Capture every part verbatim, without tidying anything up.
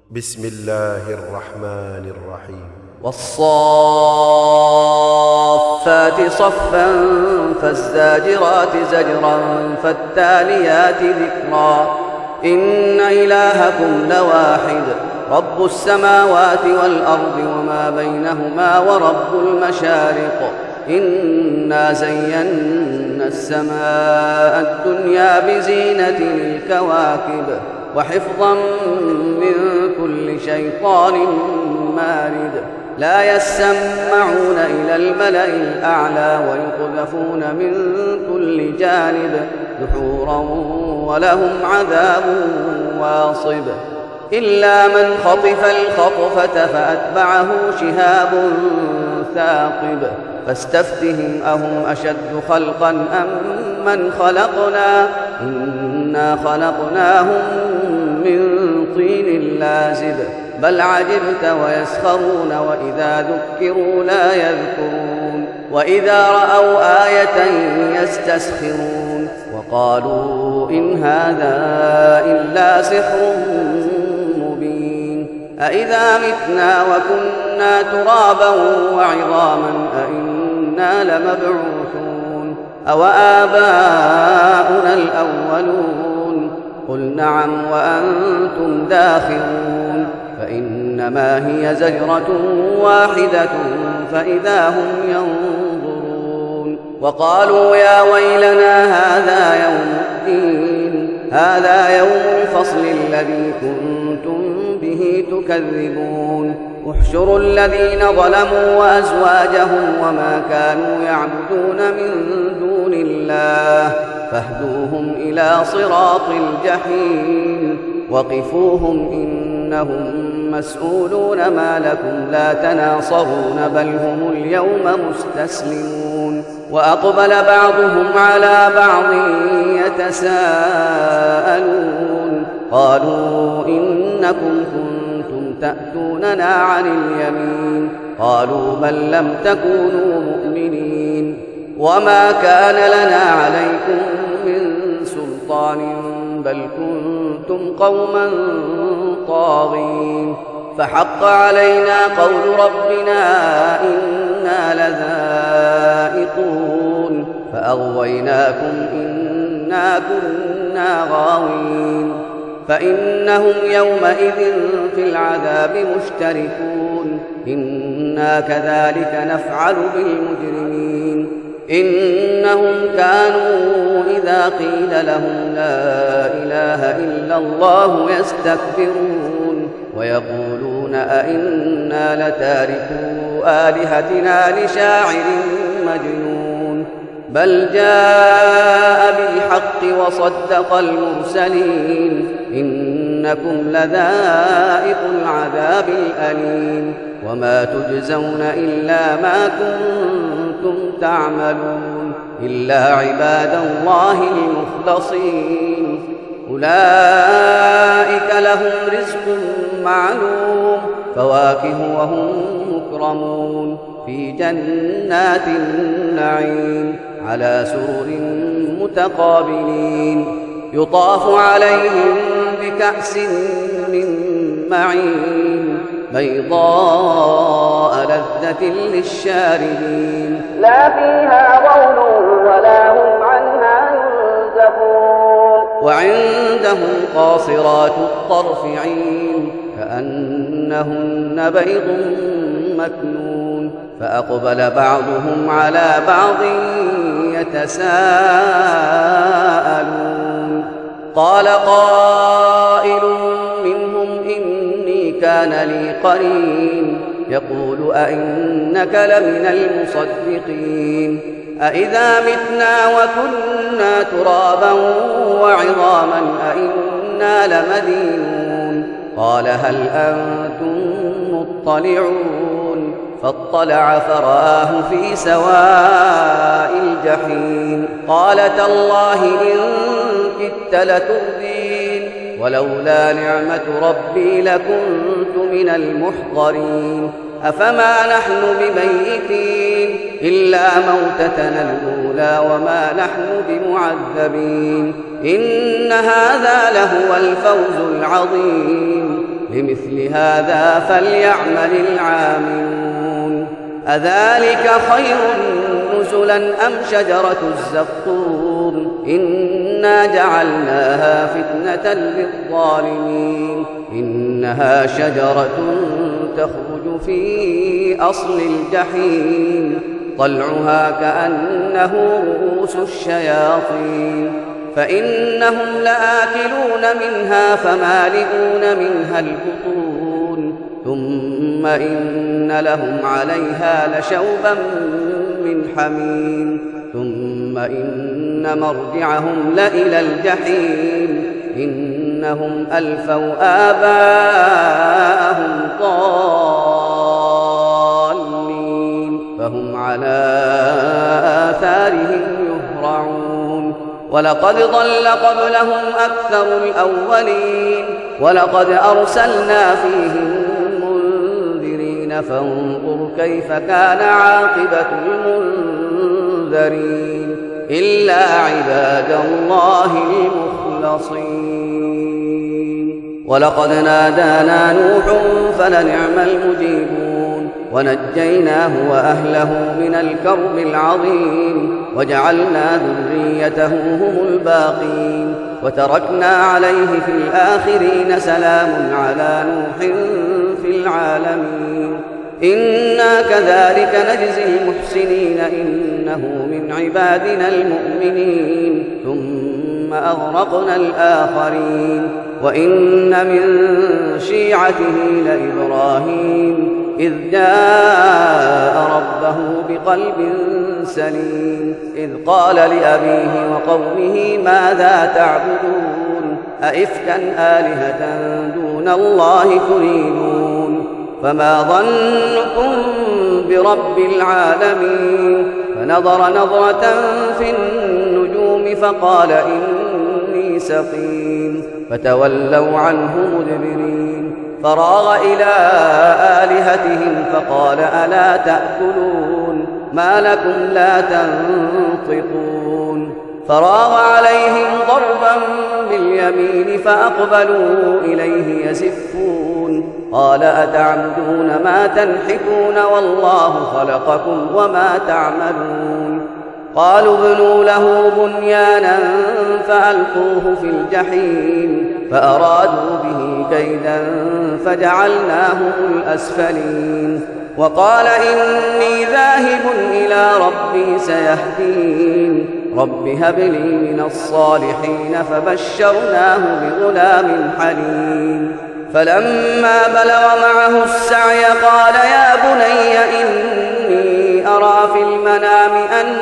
بسم الله الرحمن الرحيم والصافات صفا فالزاجرات زجرا فالتاليات ذكرا إن إلهكم لواحد رب السماوات والأرض وما بينهما ورب المشارق إنا زينا السماء الدنيا بزينة الكواكب وحفظا من كل شيطان مارد لا يسمعون إلى الملأ الأعلى ويقذفون من كل جانب دحورا ولهم عذاب واصب إلا من خطف الخطفة فأتبعه شهاب ثاقب فاستفتهم أهم أشد خلقا أم من خلقنا إنا خلقناهم من طين لازب بل عجبت ويسخرون وإذا ذكروا لا يذكرون وإذا رأوا آية يستسخرون وقالوا إن هذا إلا سحر مبين أإذا متنا وكنا ترابا وعظاما أإنا لمبعوثون أوآباؤنا الأولون قل نعم وأنتم داخرون فإنما هي زجرة واحدة فإذا هم ينظرون وقالوا يا ويلنا هذا يوم الدين هذا يوم الفصل الذي كنتم به تكذبون احشروا الذين ظلموا وأزواجهم وما كانوا يعبدون من دون الله فاهدوهم إلى صراط الجحيم وقفوهم إنهم مسؤولون ما لكم لا تناصرون بل هم اليوم مستسلمون وأقبل بعضهم على بعض يتساءلون قالوا إنكم كنتم تأتوننا عن اليمين قالوا بل لم تكونوا مؤمنين وما كان لنا عليكم من سلطان بل كنتم قوما طاغين فحق علينا قول ربنا إنا لذائقون فأغويناكم إنا كنا غاوين فإنهم يومئذ في العذاب مشتركون إنا كذلك نفعل بالمجرمين إنهم كانوا إذا قيل لهم لا إله إلا الله يستكبرون ويقولون أئنا لتاركو آلهتنا لشاعر مجنون بل جاء بالحق وصدق المرسلين إنكم لذائق العذاب الأليم وما تجزون إلا ما كنتم تعملون إلا عباد الله المخلصين أولئك لهم رزق معلوم فواكه وهم مكرمون في جنات النعيم على سرر متقابلين يطاف عليهم بكأس من معين بيضاء لذة للشاربين لا فيها غول ولا هم عنها ينزفون وعندهم قاصرات الطرف عين كأنهن بيض مكنون فأقبل بعضهم على بعض يتساءلون قال قائل منهم إني كان لي قرين يقول أئنك لمن المصدقين أئذا متنا وكنا ترابا وعظاما أئنا لمدينون قال هل أنتم مطلعون فاطلع فرآه في سواء الجحيم قال تالله إن كدت لتردين ولولا نعمة ربي لكنت من المحضرين أفما نحن بميتين إلا موتتنا الأولى وما نحن بمعذبين إن هذا لهو الفوز العظيم لمثل هذا فليعمل العاملون أذلك خير نزلا أم شجرة الزقوم إنا جعلناها فتنة للظالمين إنها شجرة تخرج في أصل الجحيم طلعها كأنه رؤوس الشياطين فإنهم لآكلون منها فمالئون منها البطون ثم إن لهم عليها لشوبا من حميم ثم إن مرجعهم لإلى الجحيم إنهم ألفوا آباءهم ضالين فهم على آثارهم يهرعون ولقد ضل قبلهم أكثر الأولين ولقد أرسلنا فيهم منذرين فانظر كيف كان عاقبة المنذرين إلا عباد الله المخلصين ولقد نادانا نوح فلنعم المجيبون ونجيناه وأهله من الكرب العظيم وجعلنا ذريته هم الباقين وتركنا عليه في الآخرين سلام على نوح في العالمين إنا كذلك نجزي المحسنين إنه من عبادنا المؤمنين ثم أغرقنا الآخرين وإن من شيعته لإبراهيم إذ جاء ربه بقلب سليم إذ قال لأبيه وقومه ماذا تعبدون أئفكا آلهة دون الله تريدون فما ظنكم برب العالمين فنظر نظرة في النجوم فقال إني سقيم فتولوا عنه مدبرين فراغ إلى آلهتهم فقال ألا تأكلون ما لكم لا تنطقون فراغ عليهم ضربا باليمين فأقبلوا إليه يزفون قال أتعبدون ما تنحتون والله خلقكم وما تعملون قالوا ابنوا له بنيانا فألقوه في الجحيم فأرادوا به كيدا فجعلناهم الأسفلين وقال إني ذاهب إلى ربي سيهدين رب هب لي من الصالحين فبشرناه بغلام حليم فلما بلغ معه السعي قال يا بني إني أرى في المنام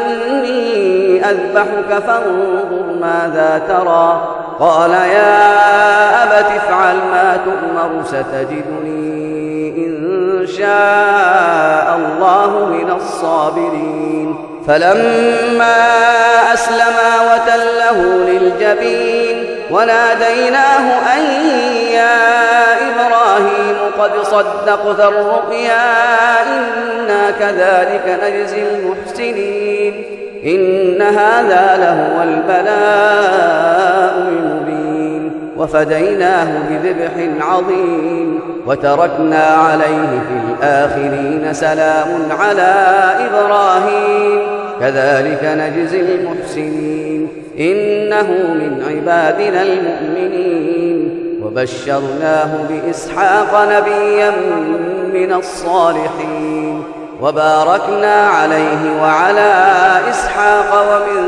أني أذبحك فانظر ماذا ترى قال يا أبت افعل ما تؤمر ستجدني إن شاء الله من الصابرين فلما أسلما وتله للجبين وناديناه أن يا إبراهيم قد صدقت الرؤيا إنا كذلك نجزي المحسنين إن هذا لهو البلاء المبين وفديناه بذبح عظيم وتركنا عليه في الآخرين سلام على إبراهيم كذلك نجزي المحسنين إنه من عبادنا المؤمنين وبشرناه بإسحاق نبيا من الصالحين وباركنا عليه وعلى إسحاق ومن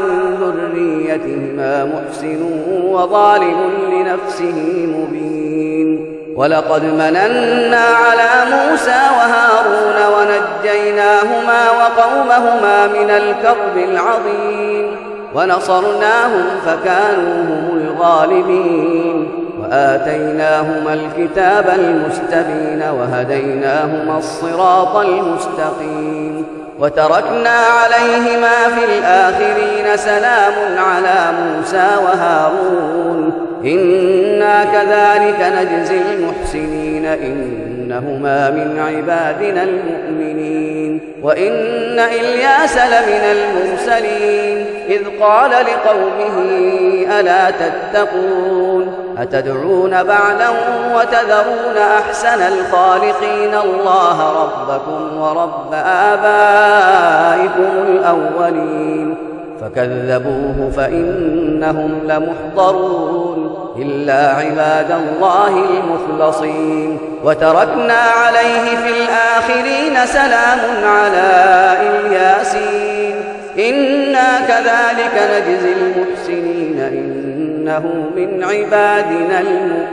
ذريتهما محسن وظالم لنفسه مبين ولقد مننا على موسى وهارون ونجيناهما وقومهما من الكرب العظيم ونصرناهم فكانوا هم الغالبين وآتيناهما الكتاب المستبين وهديناهما الصراط المستقيم وتركنا عليهما في الآخرين سلام على موسى وهارون إنا كذلك نجزي المحسنين إنهما من عبادنا المؤمنين وإن إلياس لمن المرسلين إذ قال لقومه ألا تتقون أتدعون بعلا وتذرون أحسن الخالقين الله ربكم ورب آبائكم الأولين فكذبوه فإنهم لمحضرون إلا عباد الله المخلصين وتركنا عليه في الآخرين سلام على الياسين إنا كذلك نجزي المحسنين إنه من عبادنا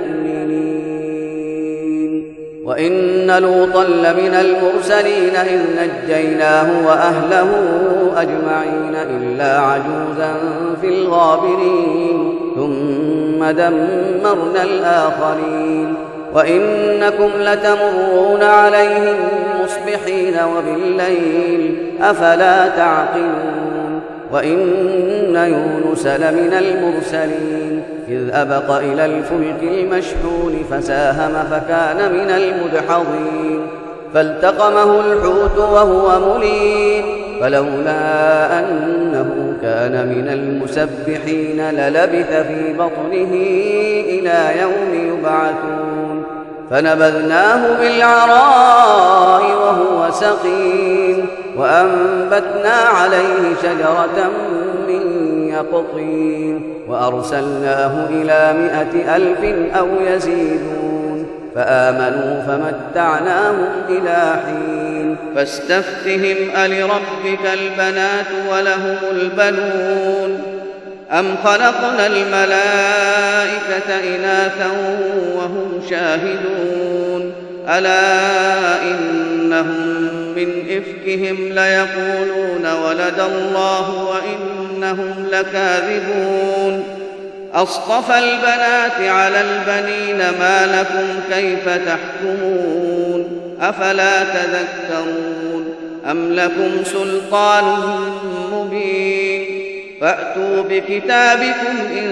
المؤمنين وإن لوطا لمن المرسلين إذ نجيناه وأهله أجمعين إلا عجوزا في الغابرين ثم دمرنا الآخرين وإنكم لتمرون عليهم مصبحين وبالليل أفلا تعقلون وإن يونس لمن المرسلين إذ أبق إلى الفلك المشحون فساهم فكان من المدحضين فالتقمه الحوت وهو مليم فلولا أنه كان من المسبحين للبث في بطنه إلى يوم يبعثون فنبذناه بالعراء وهو سقيم وأنبتنا عليه شجرة من يقطين وأرسلناه إلى مائة ألف أو يزيدون فآمنوا فمتعناهم إلى حين فاستفتهم ألربك البنات ولهم البنون أم خلقنا الملائكة إناثا وهم شاهدون ألا إنهم من إفكهم ليقولون ولد الله وإنهم لكاذبون أصطفى البنات على البنين ما لكم كيف تحكمون أفلا تذكرون أم لكم سلطان مبين فأتوا بكتابكم إن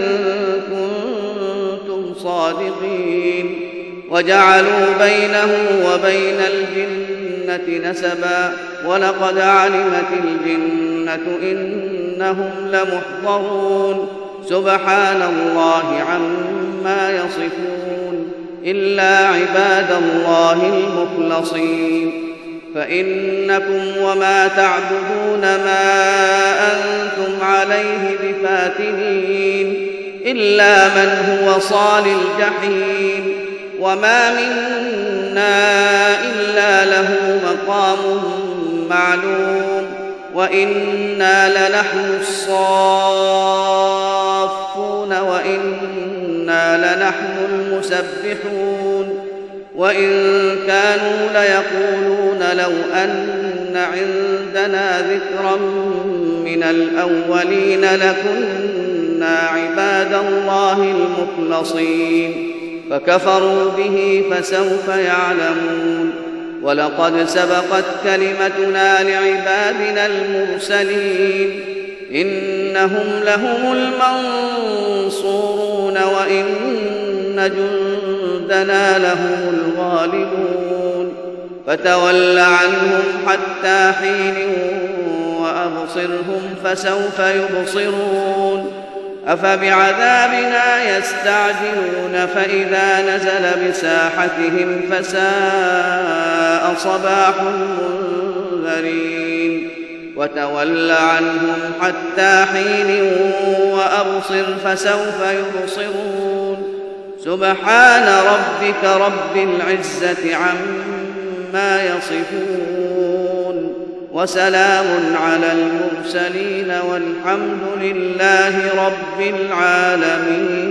كنتم صادقين وجعلوا بينه وبين الجنة نسبا ولقد علمت الجنة إنهم لمحضرون سبحان الله عما يصفون إلا عباد الله المخلصين فإنكم وما تعبدون ما أنتم عليه بفاتنين إلا من هو صال الجحيم وما منا إلا له مقام معلوم وإنا لنحن الصافون وإنا لنحن المسبحون وإن كانوا ليقولون لو أن عندنا ذكرا من الأولين لكنا عباد الله المخلصين فكفروا به فسوف يعلمون ولقد سبقت كلمتنا لعبادنا المرسلين إنهم لهم المنصورون وإن جندنا لهم الغالبون فتول عنهم حتى حين وأبصرهم فسوف يبصرون أفبعذابنا يستعجلون فإذا نزل بساحتهم فساء صباح المنذرين وتول عنهم حتى حين وأبصر فسوف يبصرون سبحان ربك رب العزة عما يصفون وسلام على المرسلين والحمد لله رب العالمين.